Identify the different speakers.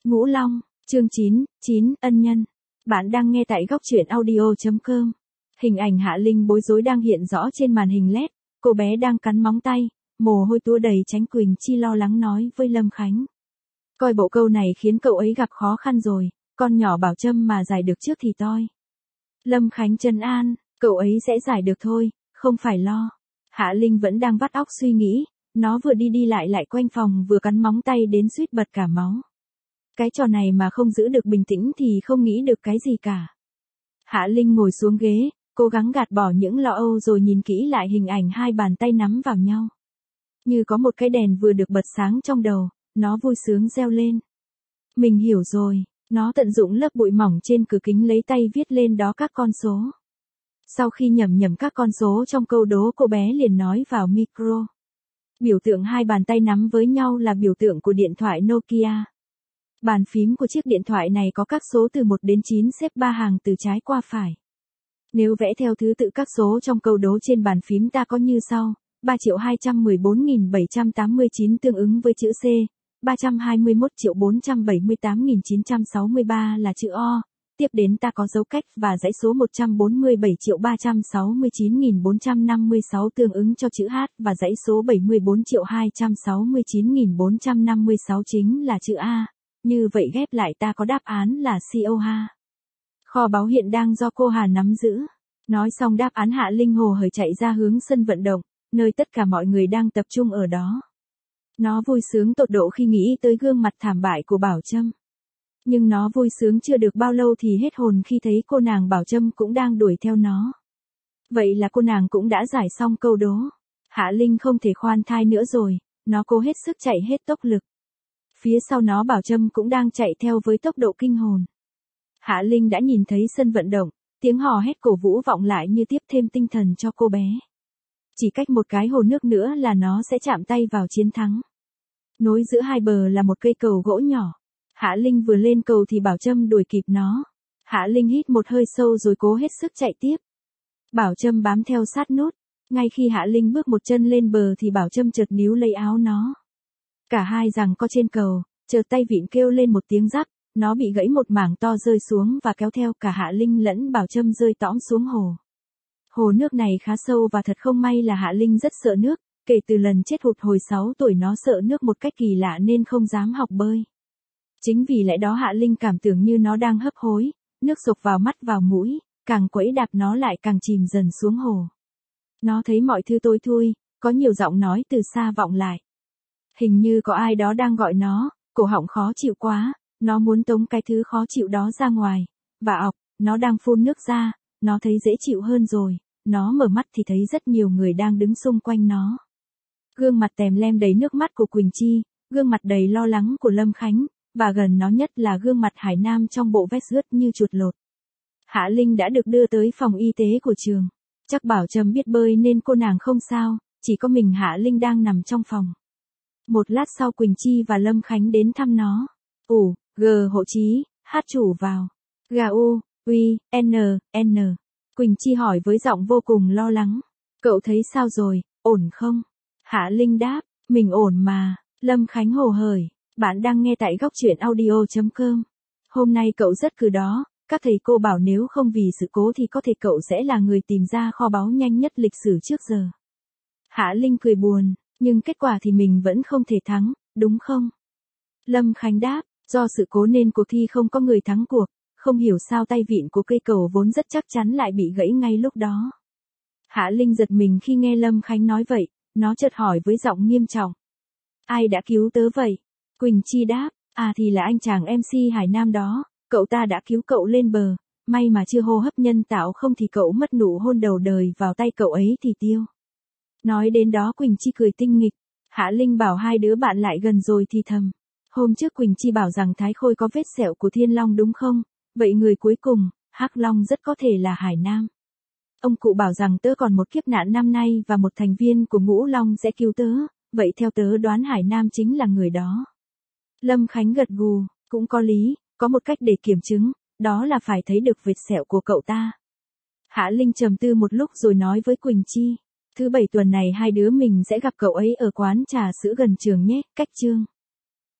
Speaker 1: Ngũ Long, chương 9, ân nhân. Bạn đang nghe tại góc truyện audio.com. Hình ảnh Hạ Linh bối rối đang hiện rõ trên màn hình LED, cô bé đang cắn móng tay, mồ hôi túa đầy tránh Quỳnh Chi lo lắng nói với Lâm Khánh. Coi bộ câu này khiến cậu ấy gặp khó khăn rồi, con nhỏ Bảo Trâm mà giải được trước thì toi. Lâm Khánh trấn an, cậu ấy sẽ giải được thôi, không phải lo. Hạ Linh vẫn đang vắt óc suy nghĩ, nó vừa đi lại quanh phòng vừa cắn móng tay đến suýt bật cả máu. Cái trò này mà không giữ được bình tĩnh thì không nghĩ được cái gì cả. Hạ Linh ngồi xuống ghế, cố gắng gạt bỏ những lo âu rồi nhìn kỹ lại hình ảnh hai bàn tay nắm vào nhau. Như có một cái đèn vừa được bật sáng trong đầu, nó vui sướng reo lên. Mình hiểu rồi, nó tận dụng lớp bụi mỏng trên cửa kính lấy tay viết lên đó các con số. Sau khi nhẩm các con số trong câu đố, cô bé liền nói vào micro. Biểu tượng hai bàn tay nắm với nhau là biểu tượng của điện thoại Nokia. Bàn phím của chiếc điện thoại này có các số từ 1 đến 9 xếp 3 hàng từ trái qua phải. Nếu vẽ theo thứ tự các số trong câu đố trên bàn phím ta có như sau: 3.214.789 tương ứng với chữ C, 321.478.963 là chữ O, tiếp đến ta có dấu cách và dãy số 147.369.456 tương ứng cho chữ H và dãy số 74.269.456 chính là chữ A. Như vậy ghép lại ta có đáp án là COH. Kho báu hiện đang do cô Hà nắm giữ. Nói xong đáp án, Hạ Linh hồ hởi chạy ra hướng sân vận động, nơi tất cả mọi người đang tập trung ở đó. Nó vui sướng tột độ khi nghĩ tới gương mặt thảm bại của Bảo Trâm. Nhưng nó vui sướng chưa được bao lâu thì hết hồn khi thấy cô nàng Bảo Trâm cũng đang đuổi theo nó. Vậy là cô nàng cũng đã giải xong câu đố. Hạ Linh không thể khoan thai nữa rồi, nó cố hết sức chạy hết tốc lực. Phía sau nó Bảo Trâm cũng đang chạy theo với tốc độ kinh hồn. Hạ Linh đã nhìn thấy sân vận động, tiếng hò hét cổ vũ vọng lại như tiếp thêm tinh thần cho cô bé. Chỉ cách một cái hồ nước nữa là nó sẽ chạm tay vào chiến thắng. Nối giữa hai bờ là một cây cầu gỗ nhỏ. Hạ Linh vừa lên cầu thì Bảo Trâm đuổi kịp nó. Hạ Linh hít một hơi sâu rồi cố hết sức chạy tiếp. Bảo Trâm bám theo sát nốt. Ngay khi Hạ Linh bước một chân lên bờ thì Bảo Trâm chợt níu lấy áo nó. Cả hai giằng co trên cầu, chợt tay vịn kêu lên một tiếng rắc, nó bị gãy một mảng to rơi xuống và kéo theo cả Hạ Linh lẫn Bảo Trâm rơi tõm xuống hồ. Hồ nước này khá sâu và thật không may là Hạ Linh rất sợ nước, kể từ lần chết hụt hồi 6 tuổi nó sợ nước một cách kỳ lạ nên không dám học bơi. Chính vì lẽ đó Hạ Linh cảm tưởng như nó đang hấp hối, nước sộc vào mắt vào mũi, càng quẫy đạp nó lại càng chìm dần xuống hồ. Nó thấy mọi thứ tối thui, có nhiều giọng nói từ xa vọng lại. Hình như có ai đó đang gọi nó, cổ họng khó chịu quá, nó muốn tống cái thứ khó chịu đó ra ngoài. Và ọc, nó đang phun nước ra, nó thấy dễ chịu hơn rồi, nó mở mắt thì thấy rất nhiều người đang đứng xung quanh nó. Gương mặt tèm lem đầy nước mắt của Quỳnh Chi, gương mặt đầy lo lắng của Lâm Khánh, và gần nó nhất là gương mặt Hải Nam trong bộ vest ướt như chuột lột. Hạ Linh đã được đưa tới phòng y tế của trường. Chắc Bảo Trâm biết bơi nên cô nàng không sao, chỉ có mình Hạ Linh đang nằm trong phòng. Một lát sau Quỳnh Chi và Lâm Khánh đến thăm nó. Hộ trí, hát chủ vào. N. Quỳnh Chi hỏi với giọng vô cùng lo lắng. Cậu thấy sao rồi, ổn không? Hạ Linh đáp, mình ổn mà. Lâm Khánh hồ hởi, bạn đang nghe tại góc truyện audio.com. Hôm nay cậu rất cừ đó, các thầy cô bảo nếu không vì sự cố thì có thể cậu sẽ là người tìm ra kho báu nhanh nhất lịch sử trước giờ. Hạ Linh cười buồn, nhưng kết quả thì mình vẫn không thể thắng, đúng không? Lâm Khánh đáp, do sự cố nên cuộc thi không có người thắng cuộc, không hiểu sao tay vịn của cây cầu vốn rất chắc chắn lại bị gãy ngay lúc đó. Hạ Linh giật mình khi nghe Lâm Khánh nói vậy, nó chợt hỏi với giọng nghiêm trọng. Ai đã cứu tớ vậy? Quỳnh Chi đáp, thì là anh chàng MC Hải Nam đó, cậu ta đã cứu cậu lên bờ, may mà chưa hô hấp nhân tạo không thì cậu mất nụ hôn đầu đời vào tay cậu ấy thì tiêu. Nói đến đó Quỳnh Chi cười tinh nghịch. Hạ Linh bảo hai đứa bạn lại gần rồi thì thầm. Hôm trước Quỳnh Chi bảo rằng Thái Khôi có vết sẹo của Thiên Long đúng không? Vậy người cuối cùng, Hắc Long rất có thể là Hải Nam. Ông cụ bảo rằng tớ còn một kiếp nạn năm nay và một thành viên của Ngũ Long sẽ cứu tớ, vậy theo tớ đoán Hải Nam chính là người đó. Lâm Khánh gật gù, cũng có lý, có một cách để kiểm chứng, đó là phải thấy được vết sẹo của cậu ta. Hạ Linh trầm tư một lúc rồi nói với Quỳnh Chi. Thứ Bảy tuần này hai đứa mình sẽ gặp cậu ấy ở quán trà sữa gần trường nhé, cách Chương.